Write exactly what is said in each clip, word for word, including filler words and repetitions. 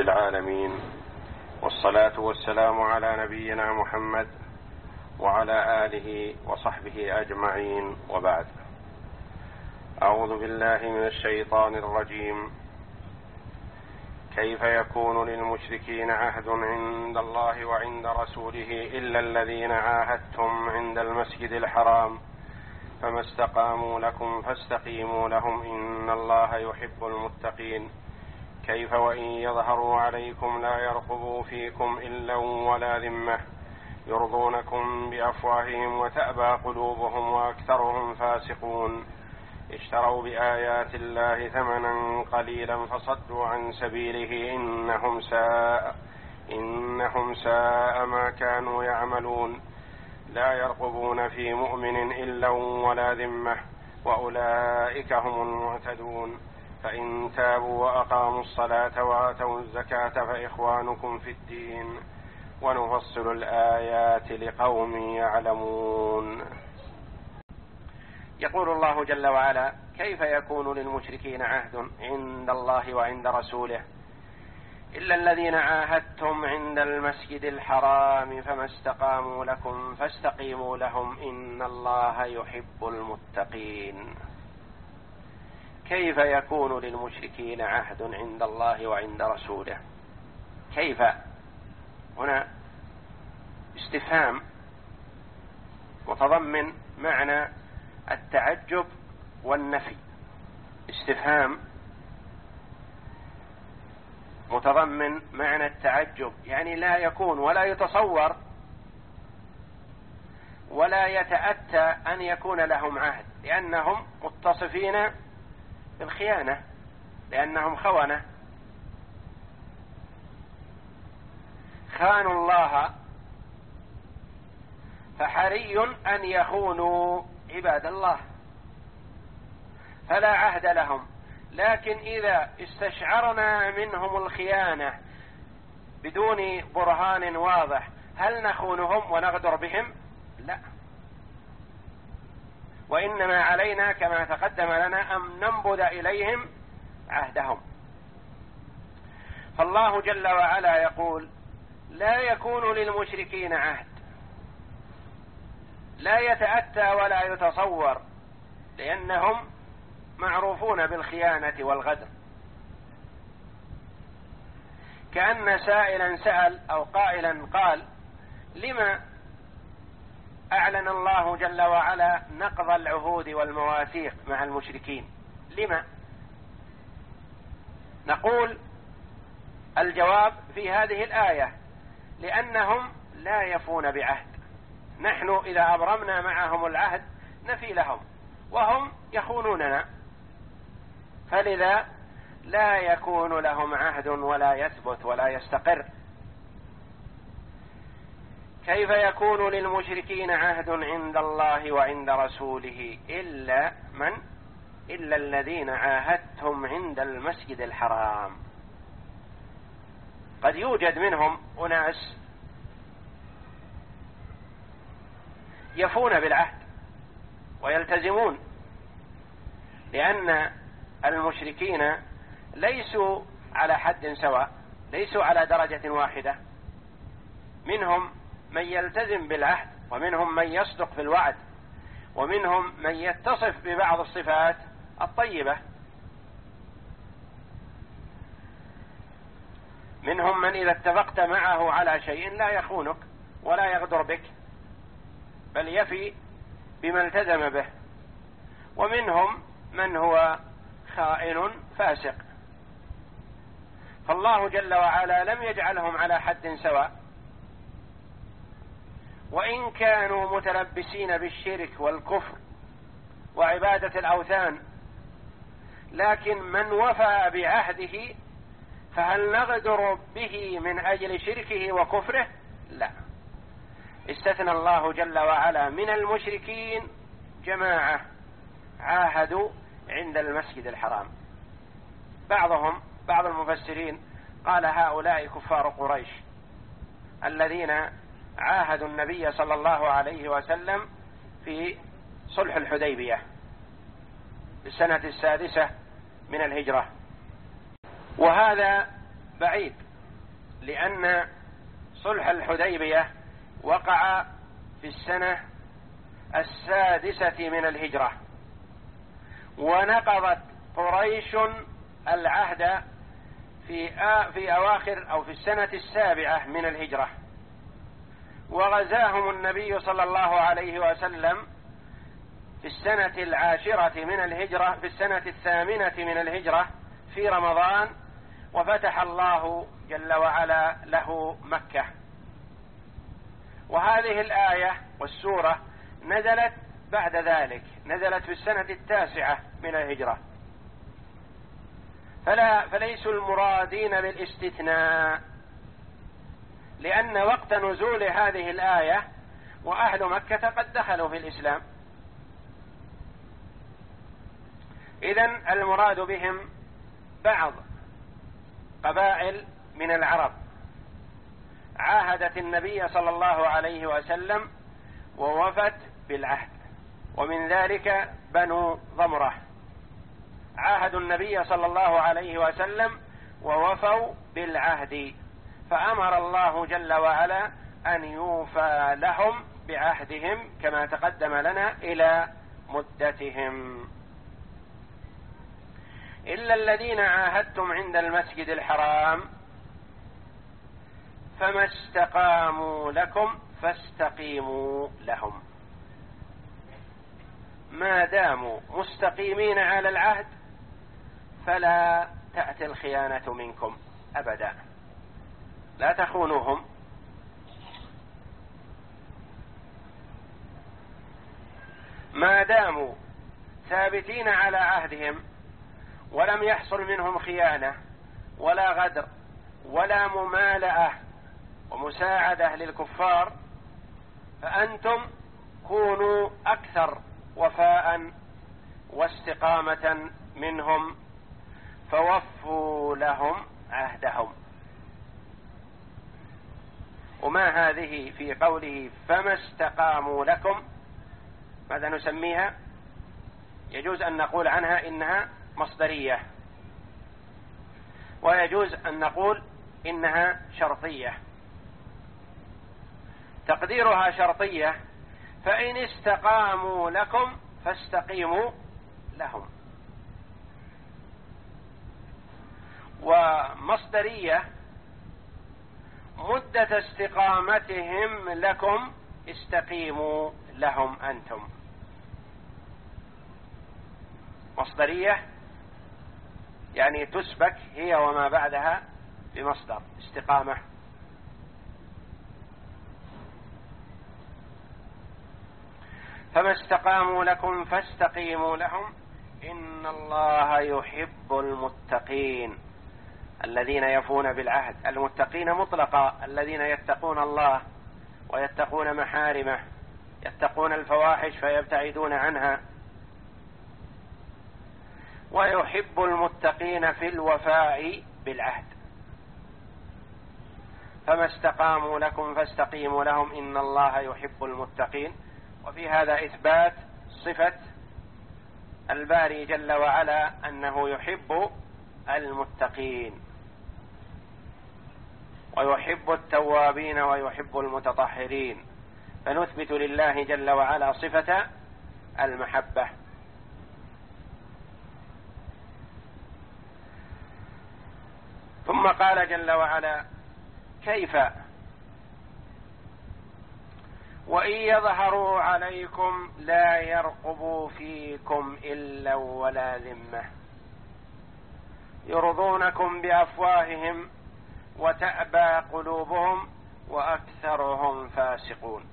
العالمين، والصلاة والسلام على نبينا محمد وعلى آله وصحبه أجمعين، وبعد. أعوذ بالله من الشيطان الرجيم. كيف يكون للمشركين عهد عند الله وعند رسوله إلا الذين عاهدتم عند المسجد الحرام فما استقاموا لكم فاستقيموا لهم إن الله يحب المتقين. كيف وإن يظهروا عليكم لا يرقبوا فيكم إلا ولا ذمة يرضونكم بأفواههم وتأبى قلوبهم وأكثرهم فاسقون. اشتروا بآيات الله ثمنا قليلا فصدوا عن سبيله إنهم ساء إنهم ساء ما كانوا يعملون. لا يرقبون في مؤمن إلا ولا ذمة وأولئك هم المعتدون. فإن تابوا وأقاموا الصلاة وآتوا الزكاة فإخوانكم في الدين ونفصل الآيات لقوم يعلمون. يقول الله جل وعلا: كيف يكون للمشركين عهد عند الله وعند رسوله إلا الذين عاهدتم عند المسجد الحرام فما استقاموا لكم فاستقيموا لهم إن الله يحب المتقين. كيف يكون للمشركين عهد عند الله وعند رسوله؟ كيف هنا استفهام متضمن معنى التعجب والنفي. استفهام متضمن معنى التعجب، يعني لا يكون ولا يتصور ولا يتأتى أن يكون لهم عهد، لأنهم متصفين بالخيانة، لأنهم خونة، خانوا الله، فحري أن يخونوا عباد الله، فلا عهد لهم. لكن إذا استشعرنا منهم الخيانة بدون برهان واضح، هل نخونهم ونغدر بهم؟ لا، وإنما علينا كما تقدم لنا أن ننبذ إليهم عهدهم. فالله جل وعلا يقول: لا يكون للمشركين عهد، لا يتأتى ولا يتصور، لأنهم معروفون بالخيانة والغدر. كأن سائلا سأل أو قائلا قال: لما أعلن الله جل وعلا نقض العهود والمواثيق مع المشركين؟ لما؟ نقول الجواب في هذه الآية: لأنهم لا يفون بعهد. نحن إذا أبرمنا معهم العهد نفي لهم، وهم يخونوننا، فلذا لا يكون لهم عهد ولا يثبت ولا يستقر. كيف يكون للمشركين عهد عند الله وعند رسوله إلا من إلا الذين عاهدتم عند المسجد الحرام. قد يوجد منهم أناس يفون بالعهد ويلتزمون، لأن المشركين ليسوا على حد سواء، ليسوا على درجة واحدة. منهم من يلتزم بالعهد، ومنهم من يصدق في الوعد، ومنهم من يتصف ببعض الصفات الطيبة. منهم من إذا اتفقت معه على شيء لا يخونك ولا يغدر بك، بل يفي بما التزم به. ومنهم من هو خائن فاسق. فالله جل وعلا لم يجعلهم على حد سواء، وإن كانوا متلبسين بالشرك والكفر وعبادة الأوثان، لكن من وفى بعهده فهل نغدر به من أجل شركه وكفره؟ لا. استثنى الله جل وعلا من المشركين جماعة عاهدوا عند المسجد الحرام. بعضهم بعض المفسرين قال: هؤلاء كفار قريش الذين عاهدوا النبي صلى الله عليه وسلم في صلح الحديبية السنة السادسة من الهجرة. وهذا بعيد، لأن صلح الحديبية وقع في السنة السادسة من الهجرة، ونقضت قريش العهد في في أواخر أو في السنة السابعة من الهجرة، وغزاهم النبي صلى الله عليه وسلم في السنة العاشرة من الهجرة، في السنة الثامنة من الهجرة في رمضان، وفتح الله جل وعلا له مكة. وهذه الآية والسورة نزلت بعد ذلك، نزلت في السنة التاسعة من الهجرة، فلا فليسوا المرادين بالاستثناء، لأن وقت نزول هذه الآية وأهل مكة قد دخلوا في الإسلام. إذن المراد بهم بعض قبائل من العرب عاهدت النبي صلى الله عليه وسلم ووفت بالعهد، ومن ذلك بنو ضمرة عاهدوا النبي صلى الله عليه وسلم ووفوا بالعهد، فأمر الله جل وعلا أن يوفى لهم بعهدهم كما تقدم لنا إلى مدتهم. إلا الذين عاهدتم عند المسجد الحرام فما استقاموا لكم فاستقيموا لهم. ما داموا مستقيمين على العهد فلا تأتي الخيانة منكم أبدا، لا تخونوهم. ما داموا ثابتين على عهدهم ولم يحصل منهم خيانة ولا غدر ولا ممالأة ومساعدة للكفار، فأنتم كونوا أكثر وفاء واستقامة منهم، فوفوا لهم عهدهم. وما هذه في قوله فما استقاموا لكم، ماذا نسميها؟ يجوز أن نقول عنها إنها مصدرية، ويجوز أن نقول إنها شرطية. تقديرها شرطية، فإن استقاموا لكم فاستقيموا لهم. ومصدرية مدة استقامتهم لكم استقيموا لهم أنتم. مصدرية يعني تسبك هي وما بعدها بمصدر استقامة. فما استقاموا لكم فاستقيموا لهم إن الله يحب المتقين الذين يفون بالعهد. المتقين مطلقا الذين يتقون الله ويتقون محارمه، يتقون الفواحش فيبتعدون عنها. ويحب المتقين في الوفاء بالعهد. فما استقاموا لكم فاستقيموا لهم إن الله يحب المتقين. وفي هذا إثبات صفة الباري جل وعلا أنه يحب المتقين، ويحب التوابين ويحب المتطهرين، فنثبت لله جل وعلا صفة المحبة. ثم قال جل وعلا كيف وإن يظهروا عليكم لا يرقبوا فيكم إلا ولا ذمة يرضونكم بأفواههم وتأبى قلوبهم وأكثرهم فاسقون.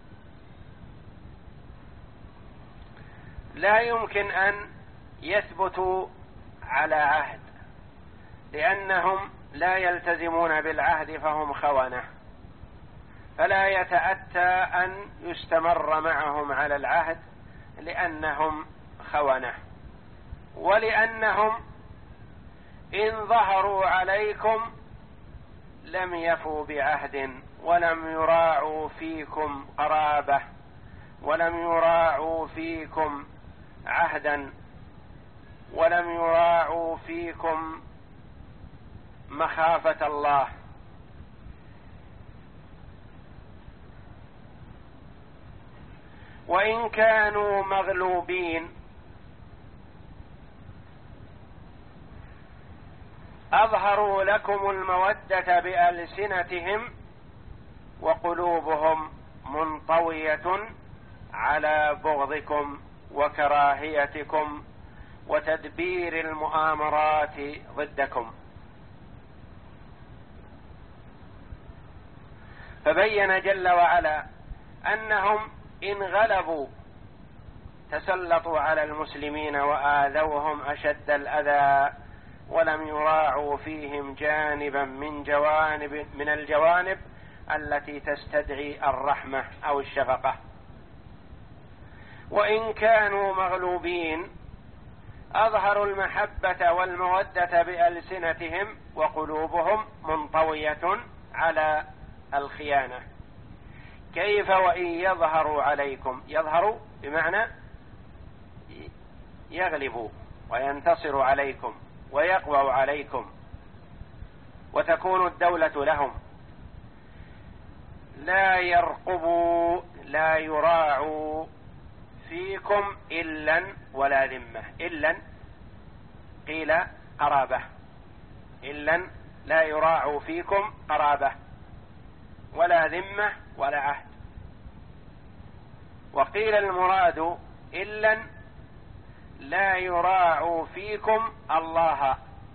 لا يمكن أن يثبتوا على عهد لأنهم لا يلتزمون بالعهد فهم خونة، فلا يتأتى أن يستمر معهم على العهد لأنهم خونة، ولأنهم إن ظهروا عليكم لم يفوا بعهد ولم يراعوا فيكم قرابة ولم يراعوا فيكم عهدا ولم يراعوا فيكم مخافة الله وإن كانوا مغلوبين أظهروا لكم المودة بألسنتهم وقلوبهم منطوية على بغضكم وكراهيتكم وتدبير المؤامرات ضدكم. فبين جل وعلا أنهم إن غلبوا تسلطوا على المسلمين وآذوهم أشد الأذى ولم يراعوا فيهم جانبا من جوانب من الجوانب التي تستدعي الرحمة أو الشفقة. وإن كانوا مغلوبين أظهروا المحبة والمودة بألسنتهم وقلوبهم منطوية على الخيانة. كيف وإن يظهروا عليكم؟ يظهروا بمعنى يغلبوا وينتصروا عليكم ويقووا عليكم وتكون الدولة لهم. لا يرقبوا لا يراعوا فيكم إلا ولا ذمة. إلا قيل قرابة، إلا لا يراعوا فيكم قرابة ولا ذمة ولا عهد. وقيل المراد إلا لا يراعوا فيكم الله،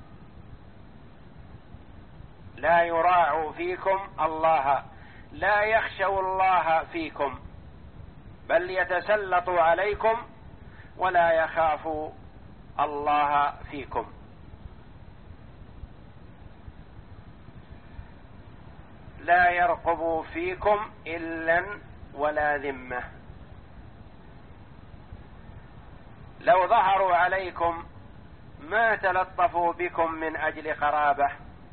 لا يراعوا فيكم الله، لا يخشوا الله فيكم بل يتسلطوا عليكم ولا يخافوا الله فيكم. لا يرقبوا فيكم إلا ولا ذمة. لو ظهروا عليكم ما تلطفوا بكم من أجل قرابة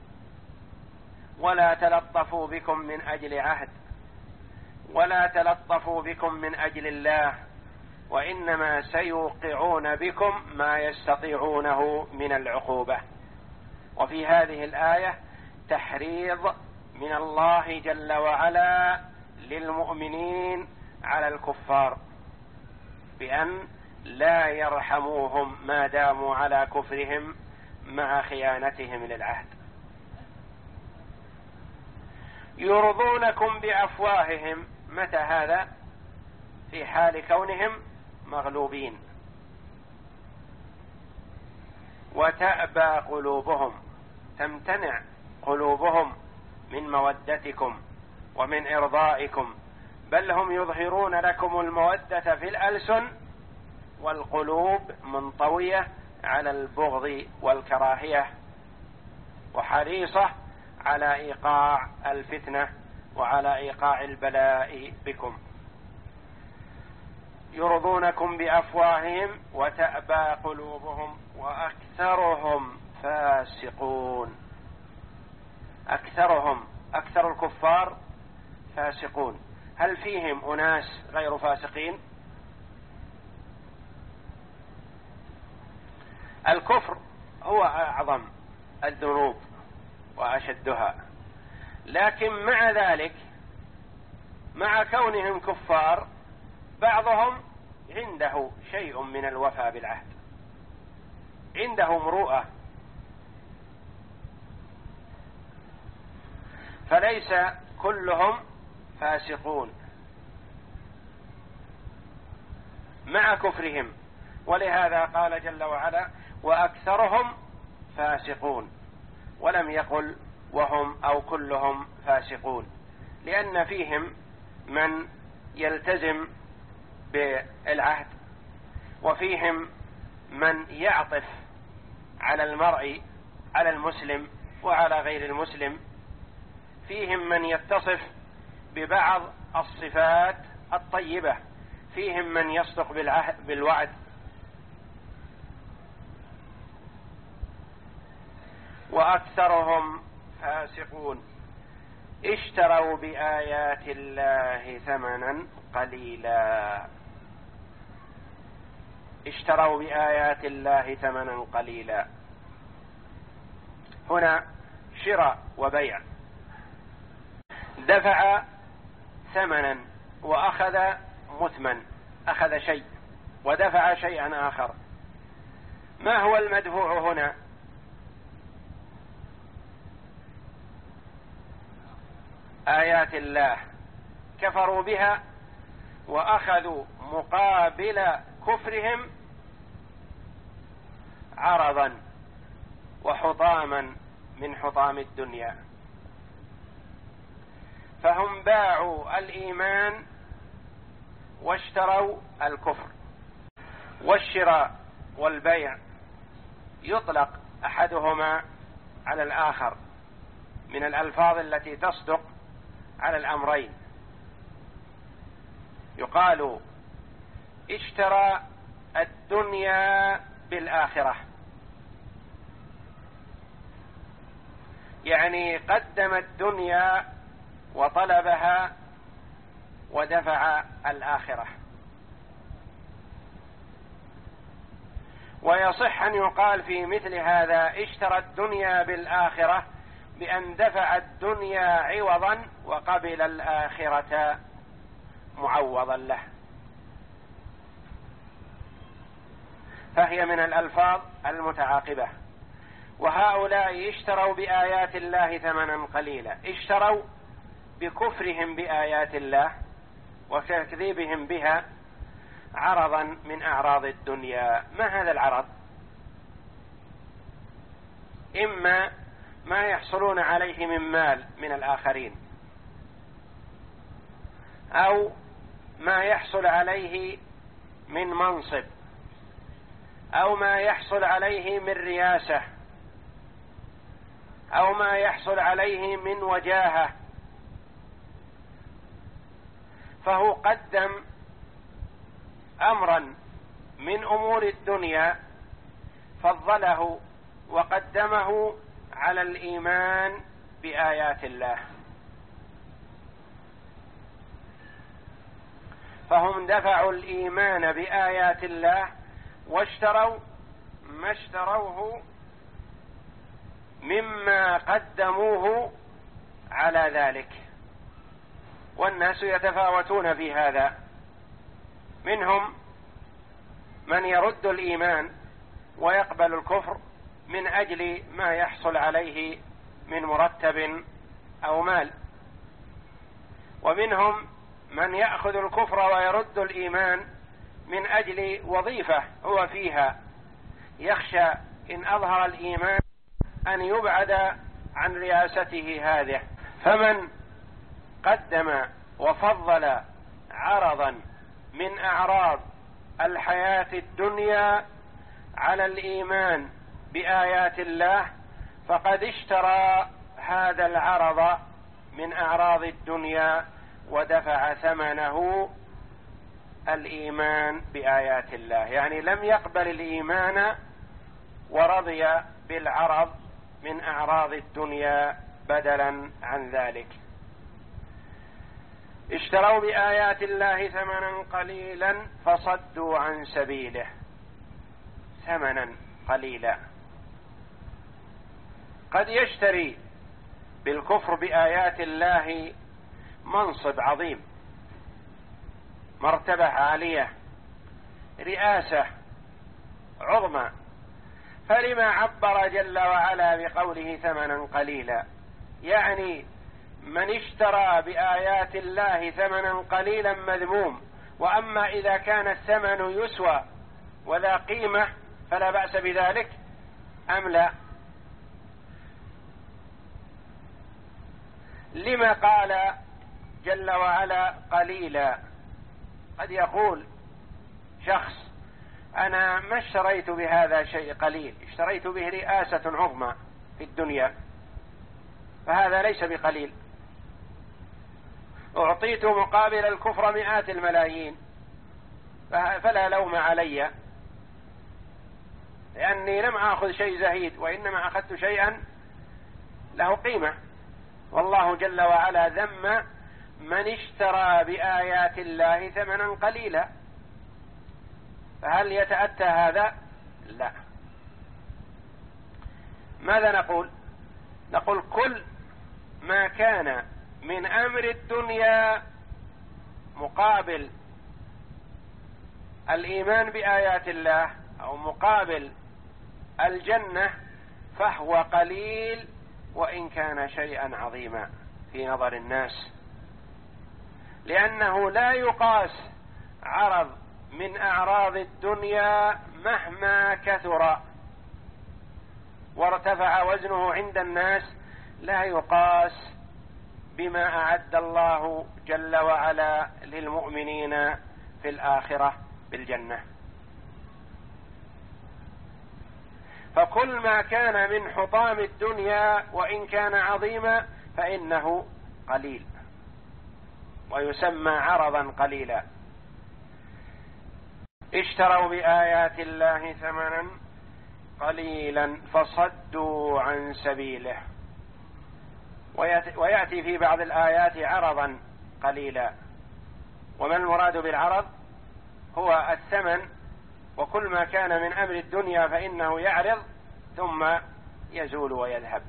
ولا تلطفوا بكم من أجل عهد ولا تلطفوا بكم من أجل الله، وإنما سيوقعون بكم ما يستطيعونه من العقوبة. وفي هذه الآية تحريض من الله جل وعلا للمؤمنين على الكفار بأن لا يرحموهم ما داموا على كفرهم مع خيانتهم للعهد. يرضونكم بأفواههم، متى هذا؟ في حال كونهم مغلوبين. وتأبى قلوبهم، تمتنع قلوبهم من مودتكم ومن إرضائكم، بل هم يظهرون لكم المودة في الألسن والقلوب منطوية على البغض والكراهية وحريصة على إيقاع الفتنة وعلى إيقاع البلاء بكم. يرضونكم بأفواههم وتأبى قلوبهم وأكثرهم فاسقون. أكثرهم، أكثر الكفار فاسقون. هل فيهم أناس غير فاسقين؟ الكفر هو أعظم الذنوب وأشدها، لكن مع ذلك مع كونهم كفار بعضهم عنده شيء من الوفاء بالعهد، عنده مروءة، فليس كلهم فاسقون مع كفرهم. ولهذا قال جل وعلا وأكثرهم فاسقون، ولم يقل وهم أو كلهم فاسقون، لأن فيهم من يلتزم بالعهد وفيهم من يعطف على المرء، على المسلم وعلى غير المسلم، فيهم من يتصف ببعض الصفات الطيبة، فيهم من يصدق بالعهد بالوعد، وأكثرهم فاسقون. اشتروا بآيات الله ثمنا قليلا، اشتروا بآيات الله ثمنا قليلا. هنا شراء وبيع، دفع ثمنا وأخذ مثمن، أخذ شيء ودفع شيئا آخر. ما هو المدفوع هنا؟ آيات الله، كفروا بها وأخذوا مقابل كفرهم عرضا وحطاما من حطام الدنيا، فهم باعوا الإيمان واشتروا الكفر. والشراء والبيع يطلق أحدهما على الآخر من الألفاظ التي تصدق على الأمرين. يقال اشترى الدنيا بالآخرة، يعني قدم الدنيا وطلبها ودفع الآخرة. ويصح أن يقال في مثل هذا اشترى الدنيا بالآخرة بأن دفع الدنيا عوضا وقبل الآخرة معوضا له، فهي من الألفاظ المتعاقبة. وهؤلاء اشتروا بآيات الله ثمنا قليلا، اشتروا بكفرهم بآيات الله وتكذيبهم بها عرضا من أعراض الدنيا. ما هذا العرض؟ إما ما يحصلون عليه من مال من الآخرين، أو ما يحصل عليه من منصب، أو ما يحصل عليه من رياسة، أو ما يحصل عليه من وجاهة. فهو قدم أمرا من أمور الدنيا فضله وقدمه على الإيمان بآيات الله، فهم دفعوا الإيمان بآيات الله واشتروا ما اشتروه مما قدموه على ذلك. والناس يتفاوتون في هذا، منهم من يرد الإيمان ويقبل الكفر من أجل ما يحصل عليه من مرتب أو مال، ومنهم من يأخذ الكفر ويرد الإيمان من أجل وظيفة هو فيها، يخشى إن أظهر الإيمان أن يبعد عن رياسته هذه. فمن قدم وفضل عرضا من أعراض الحياة الدنيا على الإيمان بآيات الله فقد اشترى هذا العرض من أعراض الدنيا ودفع ثمنه الإيمان بآيات الله، يعني لم يقبل الإيمان ورضي بالعرض من أعراض الدنيا بدلا عن ذلك. اشتروا بآيات الله ثمنا قليلا فصدوا عن سبيله. ثمنا قليلا، قد يشتري بالكفر بآيات الله منصب عظيم، مرتبة عالية، رئاسة عظمى، فلما عبر جل وعلا بقوله ثمنا قليلا؟ يعني من اشترى بآيات الله ثمنا قليلا مذموم، وأما إذا كان الثمن يسوى وذا قيمة فلا بأس بذلك أم لا؟ لما قال جل وعلا قليلا؟ قد يقول شخص أنا ما اشتريت بهذا شيء قليل، اشتريت به رئاسة عظمى في الدنيا، فهذا ليس بقليل. أعطيت مقابل الكفر مئات الملايين فلا لوم علي، لأني لم أخذ شيء زهيد وإنما أخذت شيئا له قيمة. والله جل وعلا ذم من اشترى بآيات الله ثمنا قليلا، فهل يتأتى هذا؟ لا. ماذا نقول؟ نقول كل ما كان من أمر الدنيا مقابل الإيمان بآيات الله أو مقابل الجنة فهو قليل وإن كان شيئا عظيما في نظر الناس، لأنه لا يقاس عرض من أعراض الدنيا مهما كثر وارتفع وزنه عند الناس، لا يقاس بما أعد الله جل وعلا للمؤمنين في الآخرة بالجنة. فكل ما كان من حطام الدنيا وإن كان عظيما فإنه قليل ويسمى عرضا قليلا. اشتروا بآيات الله ثمنا قليلا فصدوا عن سبيله. ويأتي في بعض الآيات عرضا قليلا. وما المراد بالعرض؟ هو الثمن، وكل ما كان من أمر الدنيا فإنه يعرض ثم يزول ويذهب.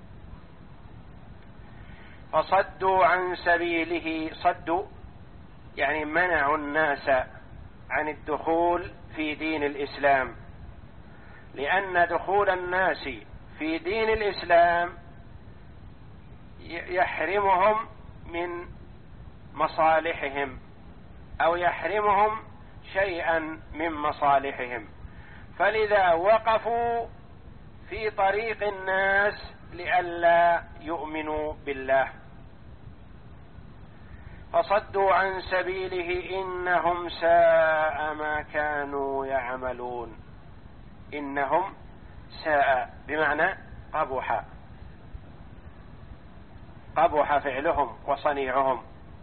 فصدوا عن سبيله، صدوا يعني منعوا الناس عن الدخول في دين الإسلام، لأن دخول الناس في دين الإسلام يحرمهم من مصالحهم أو يحرمهم شيئا من مصالحهم، فلذا وقفوا في طريق الناس لئلا يؤمنوا بالله. فصدوا عن سبيله إنهم ساء ما كانوا يعملون. إنهم ساء بمعنى قبح، قبح فعلهم وصنيعهم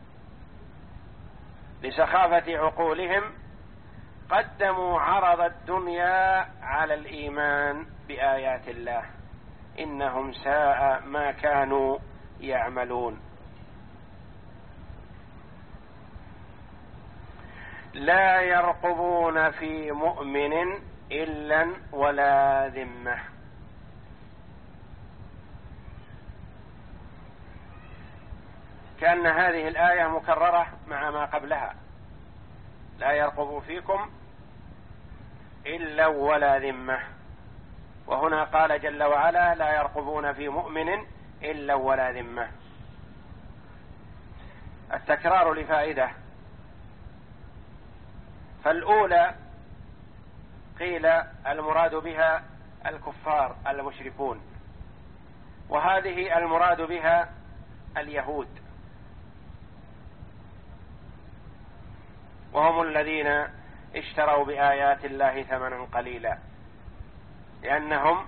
لسخافة عقولهم، قدموا عرض الدنيا على الإيمان بآيات الله. إنهم ساء ما كانوا يعملون. لا يرقبون في مؤمن إلا ولا ذمة. كأن هذه الآية مكررة مع ما قبلها: لا يرقب فيكم إلا ولا ذمة. وهنا قال جل وعلا: لا يرقبون في مؤمن إلا ولا ذمة. التكرار لفائدة. فالأولى قيل المراد بها الكفار المشركون، وهذه المراد بها اليهود، وهم الذين اشتروا بآيات الله ثمنا قليلا، لأنهم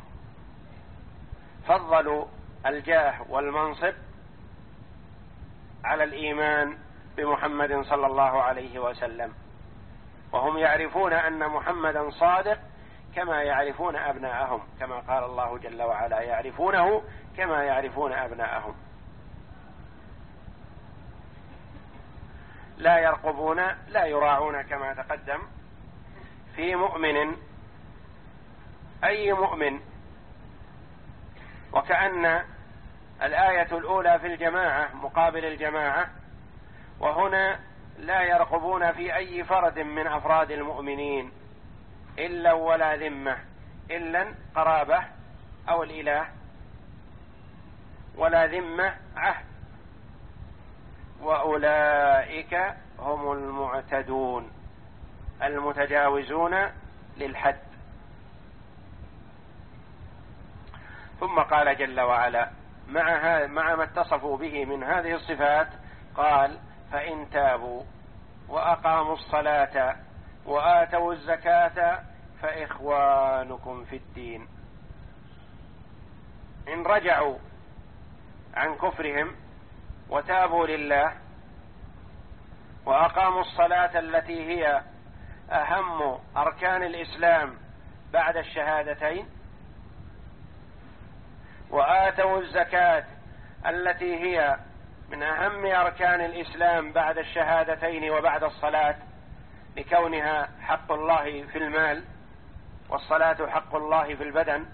فضلوا الجاه والمنصب على الإيمان بمحمد صلى الله عليه وسلم، وهم يعرفون أن محمدا صادق كما يعرفون أبناءهم، كما قال الله جل وعلا: يعرفونه كما يعرفون أبناءهم. لا يرقبون لا يراعون كما تقدم في مؤمن، أي مؤمن. وكأن الآية الأولى في الجماعة مقابل الجماعة، وهنا لا يرقبون في أي فرد من أفراد المؤمنين إلا ولا ذمة. إلا قرابة أو الإله، ولا ذمة عهد. وأولئك هم المعتدون المتجاوزون للحد. ثم قال جل وعلا مع مع ما اتصفوا به من هذه الصفات، قال: فإن تابوا وأقاموا الصلاة وآتوا الزكاة فإخوانكم في الدين. إن رجعوا عن كفرهم وتابوا لله وأقاموا الصلاة التي هي أهم أركان الإسلام بعد الشهادتين، وآتوا الزكاة التي هي من أهم أركان الإسلام بعد الشهادتين وبعد الصلاة، لكونها حق الله في المال، والصلاة حق الله في البدن،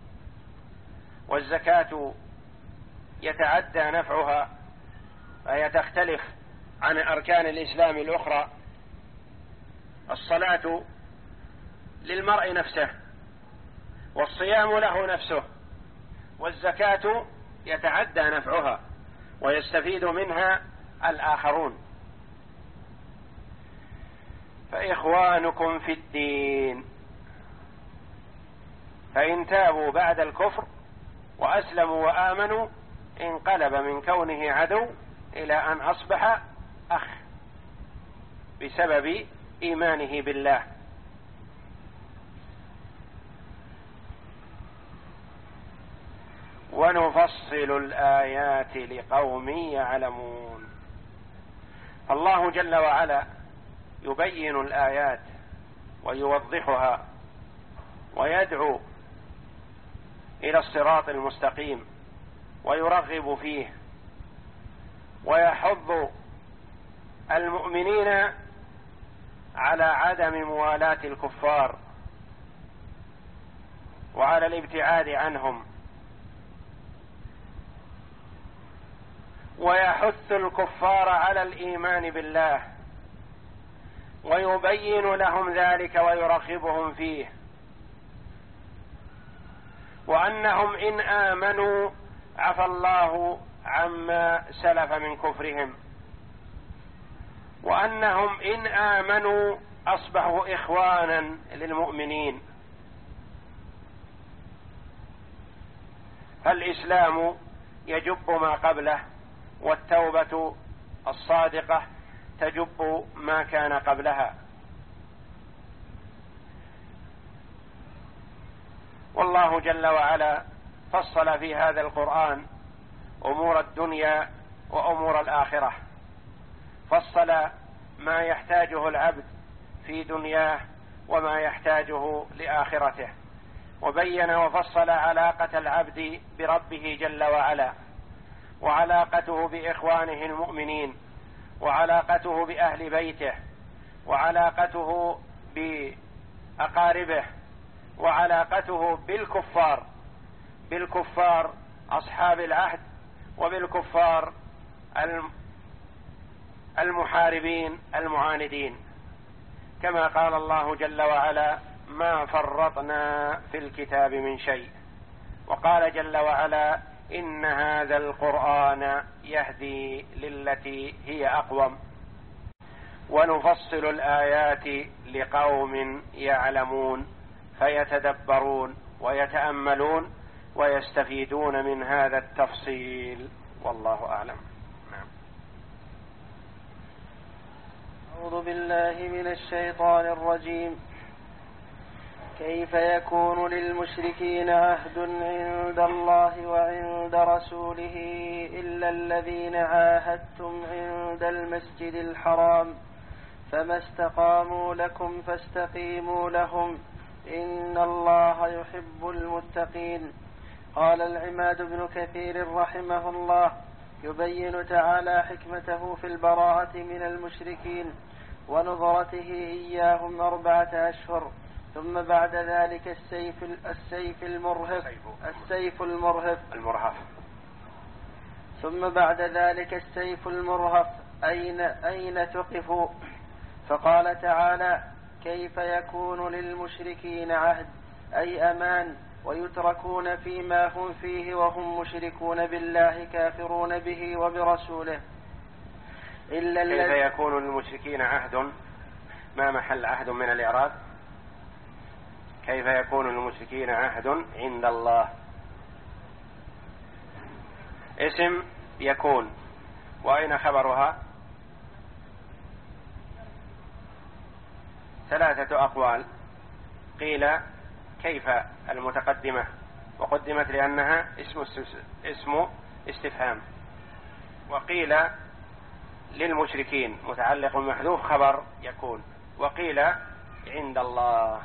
والزكاة يتعدى نفعها فهي تختلف عن أركان الإسلام الأخرى. الصلاة للمرء نفسه، والصيام له نفسه، والزكاة يتعدى نفعها ويستفيد منها الآخرون. فإخوانكم في الدين، فإن تابوا بعد الكفر وأسلموا وآمنوا انقلب من كونه عدو إلى أن أصبح أخ بسبب إيمانه بالله. ونفصل الآيات لقوم يعلمون. الله جل وعلا يبين الآيات ويوضحها ويدعو إلى الصراط المستقيم ويرغب فيه، ويحض المؤمنين على عدم موالاة الكفار وعلى الابتعاد عنهم، ويحث الكفار على الإيمان بالله ويبين لهم ذلك ويرغبهم فيه، وأنهم إن آمنوا عفى الله عما سلف من كفرهم، وأنهم إن آمنوا أصبحوا إخوانا للمؤمنين. فالإسلام يجب ما قبله، والتوبة الصادقة تجب ما كان قبلها. والله جل وعلا فصل في هذا القرآن أمور الدنيا وأمور الآخرة، فصل ما يحتاجه العبد في دنياه وما يحتاجه لآخرته، وبين وفصل علاقة العبد بربه جل وعلا، وعلاقته بإخوانه المؤمنين، وعلاقته بأهل بيته، وعلاقته بأقاربه، وعلاقته بالكفار بالكفار أصحاب العهد، وبالكفار المحاربين المعاندين، كما قال الله جل وعلا: ما فرطنا في الكتاب من شيء. وقال جل وعلا: إن هذا القرآن يهدي للتي هي أقوم. ونفصل الآيات لقوم يعلمون فيتدبرون ويتأملون ويستفيدون من هذا التفصيل، والله أعلم. نعم. أعوذ بالله من الشيطان الرجيم. كيف يكون للمشركين عهد عند الله وعند رسوله إلا الذين عاهدتم عند المسجد الحرام فما استقاموا لكم فاستقيموا لهم إن الله يحب المتقين. قال العماد بن كثير رحمه الله: يبين تعالى حكمته في البراءة من المشركين ونظرته إياهم أربعة أشهر، ثم بعد ذلك السيف السيف المرهف السيف المرهف المرهف ثم بعد ذلك السيف المرهف أين أين تقفوا؟ فقال تعالى: كيف يكون للمشركين عهد، أي أمان، ويتركون فيما هم فيه وهم مشركون بالله كافرون به وبرسوله. إلا كيف يكون للمشركين عهد، ما محل عهد من الإعراب؟ كيف يكون للمشركين عهد عند الله؟ اسم يكون، وأين خبرها؟ ثلاثة أقوال. قيل كيف المتقدمة وقدمت لأنها اسم اسم استفهام، وقيل للمشركين متعلق محذوف خبر يكون، وقيل عند الله.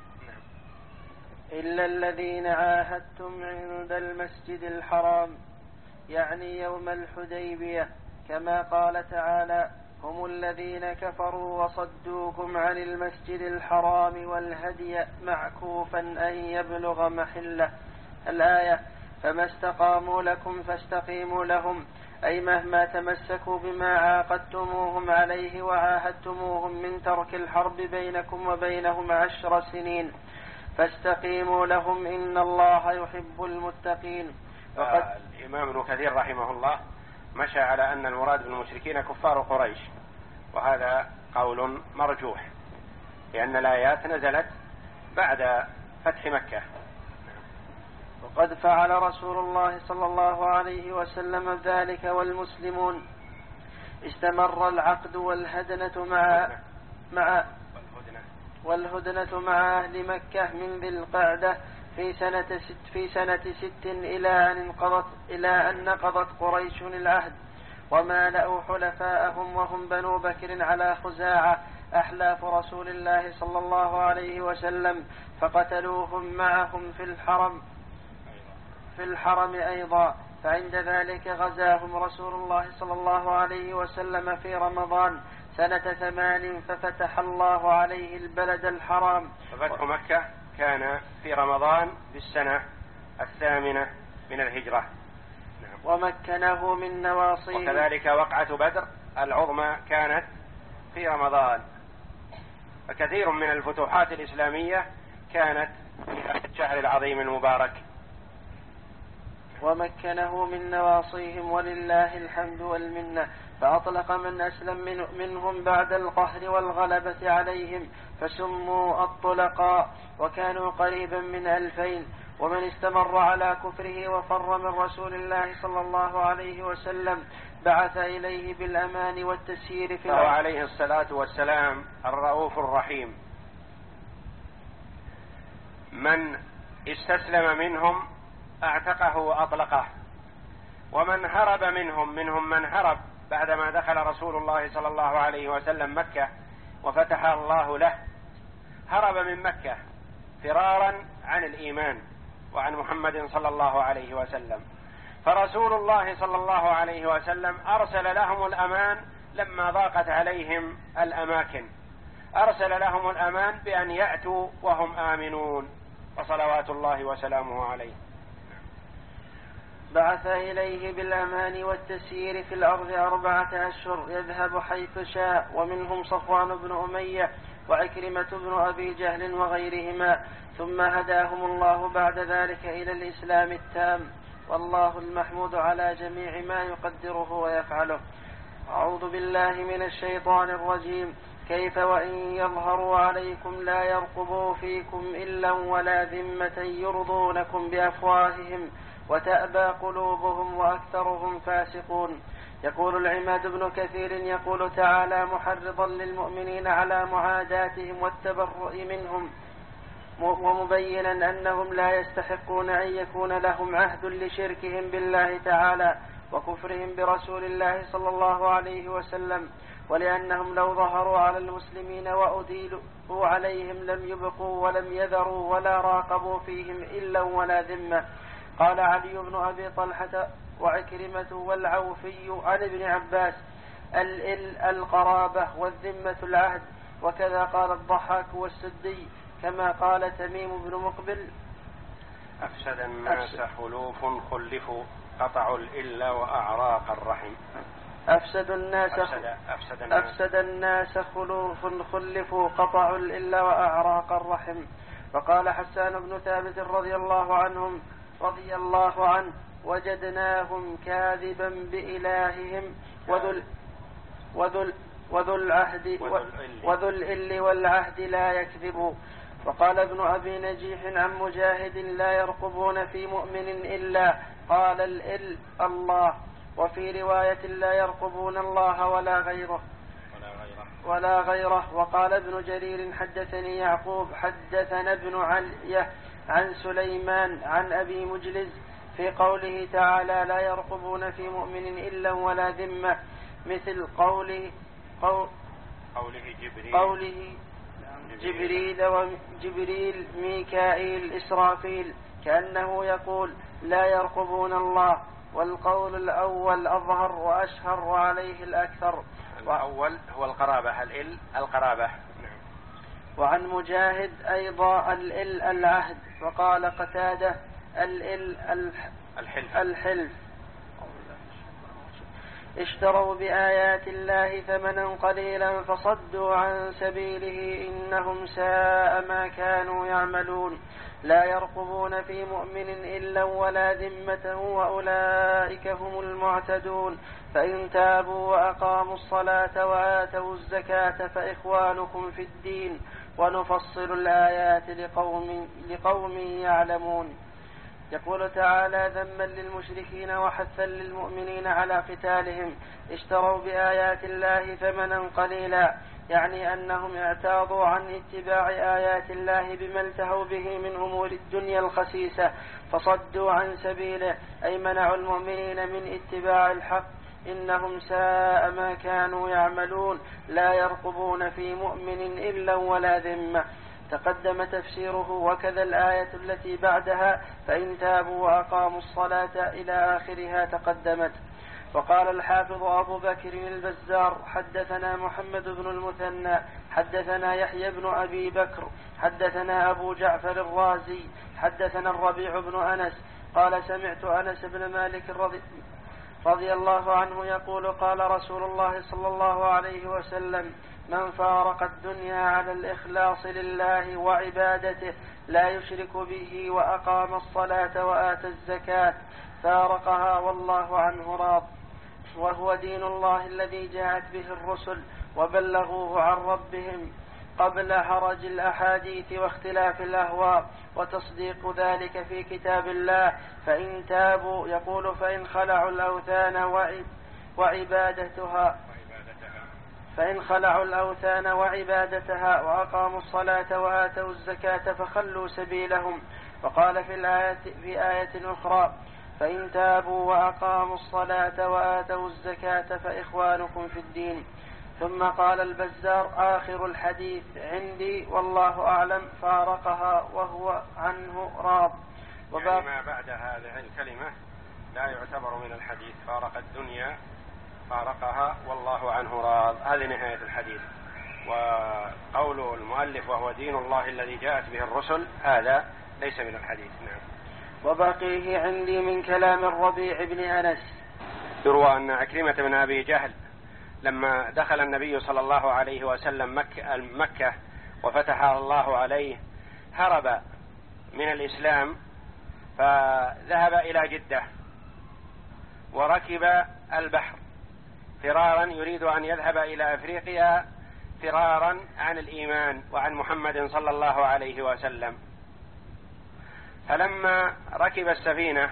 إلا الذين عاهدتم عند المسجد الحرام، يعني يوم الحديبية، كما قال تعالى: هم الذين كفروا وصدوكم عن المسجد الحرام والهدي معكوفا أن يبلغ محله. الآية: فما استقاموا لكم فاستقيموا لهم، أي مهما تمسكوا بما عاقدتموهم عليه وعاهدتموهم من ترك الحرب بينكم وبينهم عشر سنين فاستقيموا لهم إن الله يحب المتقين. وقد الإمام ابن كثير رحمه الله مشى على أن المراد بالمشركين كفار قريش، وهذا قول مرجوح لأن الآيات نزلت بعد فتح مكة. وقد فعل رسول الله صلى الله عليه وسلم ذلك والمسلمون. استمر العقد والهدنة مع مع والهدنة مع أهل مكة من ذي القعدة في سنة ست في سنة ست إلى أن انقضت إلى أن نقضت قريش العهد ومالأوا حلفاءهم وهم بنو بكر على خزاعة أحلاف رسول الله صلى الله عليه وسلم فقتلوهم معهم في الحرم في الحرم أيضا. فعند ذلك غزاهم رسول الله صلى الله عليه وسلم في رمضان سنة ثمان ففتح الله عليه البلد الحرام. ففتح مكة كان في رمضان بالسنة الثامنة من الهجرة. ومكنه من نواصيه. وكذلك وقعة بدر العظمى كانت في رمضان. فكثير من الفتوحات الإسلامية كانت في الشهر العظيم المبارك. ومكنه من نواصيهم ولله الحمد والمنة. فأطلق من أسلم من منهم بعد القهر والغلبة عليهم فسموا الطلقاء وكانوا قريبا من ألفين. ومن استمر على كفره وفر من رسول الله صلى الله عليه وسلم بعث إليه بالأمان والتسيير في الأرض. عليه الصلاة والسلام الرؤوف الرحيم. من استسلم منهم اعتقه وأطلقه، ومن هرب منهم منهم من هرب بعدما دخل رسول الله صلى الله عليه وسلم مكة وفتح الله له، هرب من مكة فرارا عن الإيمان وعن محمد صلى الله عليه وسلم. فرسول الله صلى الله عليه وسلم أرسل لهم الأمان لما ضاقت عليهم الأماكن، أرسل لهم الأمان بأن يأتوا وهم آمنون، وصلوات الله وسلامه عليه. بعث إليه بالأمان والتسيير في الأرض أربعة أشهر يذهب حيث شاء، ومنهم صفوان بن أمية وعكرمة بن أبي جهل وغيرهما، ثم هداهم الله بعد ذلك إلى الإسلام التام، والله المحمود على جميع ما يقدره ويفعله. أعوذ بالله من الشيطان الرجيم. كيف وإن يظهروا عليكم لا يرقبوا فيكم إلا ولا ذمة يرضونكم بأفواههم وتأبى قلوبهم وأكثرهم فاسقون. يقول العماد بن كثير يقول تعالى محرضا للمؤمنين على معاداتهم والتبرؤ منهم، ومبينا أنهم لا يستحقون أن يكون لهم عهد لشركهم بالله تعالى وكفرهم برسول الله صلى الله عليه وسلم، ولأنهم لو ظهروا على المسلمين وأديلوا عليهم لم يبقوا ولم يذروا ولا راقبوا فيهم إلا ولا ذمة. قال علي بن أبي طلحة وعكرمة والعوفي عن ابن عباس الإل القرابة والذمة العهد، وكذا قال الضحاك والسدي، كما قال تميم بن مقبل أفسد الناس خلوف خلفوا قطعوا الإلا وأعراق الرحم. أفسد الناس, أفسد, أفسد الناس, أفسد الناس خلوف خلفوا قطعوا الإلا وأعراق الرحم. وقال حسان بن ثابت رضي الله عنهم رضي الله عنه وجدناهم كاذبا بإلههم وذو وذو وذو العهد وذو الإل والعهد لا يكذب. وقال ابن أبي نجيح عن مجاهد لا يرقبون في مؤمن إلا قال الإل الله، وفي رواية لا يرقبون الله ولا غيره ولا غيره. وقال ابن جرير حدثني يعقوب حدثنا ابن علية عن سليمان عن أبي مجلز في قوله تعالى لا يرقبون في مؤمن إلا ولا ذمة مثل قوله قول قوله جبريل, قوله جبريل وجبريل ميكائيل إسرافيل، كأنه يقول لا يرقبون الله. والقول الأول أظهر وأشهر وعليه الأكثر. الأول هو القرابة الإل القرابة. وعن مجاهد أيضا الإل العهد. وقال قتادة الإل الحلف, الحلف. اشتروا بآيات الله ثمنا قليلا فصدوا عن سبيله إنهم ساء ما كانوا يعملون لا يرقبون في مؤمن إلا ولا ذمة وأولئك هم المعتدون فإن تابوا وأقاموا الصلاة وآتوا الزكاة فإخوانكم في الدين ونفصل الآيات لقوم, لقوم يعلمون. يقول تعالى ذما للمشركين وحثا للمؤمنين على قتالهم اشتروا بآيات الله ثمنا قليلا، يعني أنهم اعتاضوا عن اتباع آيات الله بما التهوا به من أمور الدنيا الخسيسة فصدوا عن سبيله، أي منعوا المؤمنين من اتباع الحق. إنهم ساء ما كانوا يعملون لا يرقبون في مؤمن إلا ولا ذمة. تقدم تفسيره وكذا الآية التي بعدها فإن تابوا وأقاموا الصلاة إلى آخرها تقدمت. وقال الحافظ أبو بكر البزار حدثنا محمد بن المثنى حدثنا يحيى بن أبي بكر حدثنا أبو جعفر الرازي حدثنا الربيع بن أنس قال سمعت أنس بن مالك رضي, رضي الله عنه يقول قال رسول الله صلى الله عليه وسلم من فارق الدنيا على الإخلاص لله وعبادته لا يشرك به وأقام الصلاة وآتى الزكاة فارقها والله عنه راض، وهو دين الله الذي جاءت به الرسل وبلغوه عن ربهم قبل هرج الأحاديث واختلاف الأهواء وتصديق ذلك في كتاب الله. فإن تابوا يقول فإن خلعوا الأوثان وعبادتها فإن خلعوا الأوثان وعبادتها وأقاموا الصلاة وآتوا الزكاة فخلوا سبيلهم. وقال في الآية في آية أخرى فإن تابوا وأقاموا الصلاة وآتوا الزكاة فإخوانكم في الدين. ثم قال البزار آخر الحديث عندي والله أعلم فارقها وهو عنه راض. يعني ما بعد هذه الكلمة لا يعتبر من الحديث، فارق الدنيا فارقها والله عنه راض، هذه نهاية الحديث. وقول المؤلف وهو دين الله الذي جاءت به الرسل هذا ليس من الحديث. نعم. وبقيه عندي من كلام الربيع بن أنس. يروى أن عكرمة بن أبي جهل لما دخل النبي صلى الله عليه وسلم مكة, مكة وفتحها الله عليه هرب من الإسلام فذهب إلى جدة وركب البحر فرارا يريد أن يذهب إلى أفريقيا فرارا عن الإيمان وعن محمد صلى الله عليه وسلم. فلما ركب السفينة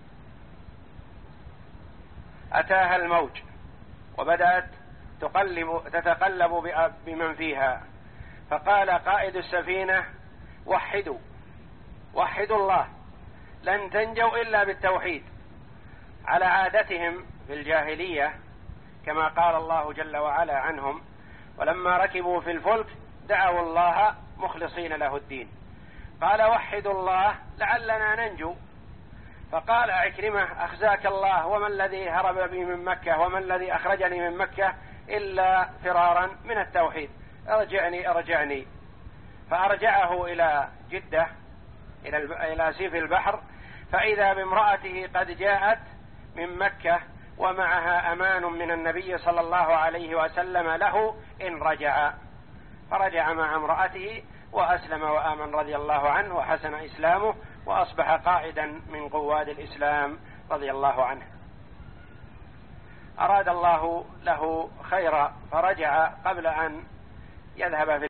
أتاها الموج وبدأت تقلب تتقلب بمن فيها، فقال قائد السفينة وحدوا وحدوا الله لن تنجوا إلا بالتوحيد، على عادتهم في الجاهلية كما قال الله جل وعلا عنهم ولما ركبوا في الفلك دعوا الله مخلصين له الدين، قال وحدوا الله لعلنا ننجو. فقال عكرمة أخزاك الله وما الذي هرب بي من مكة وما الذي أخرجني من مكة إلا فرارا من التوحيد، ارجعني ارجعني. فأرجعه إلى جدة إلى سيف البحر فإذا بامرأته قد جاءت من مكة ومعها أمان من النبي صلى الله عليه وسلم له إن رجع، فرجع مع امرأته وأسلم وآمن رضي الله عنه وحسن إسلامه وأصبح قائدا من قواد الإسلام رضي الله عنه. أراد الله له خيرا فرجع قبل أن يذهب في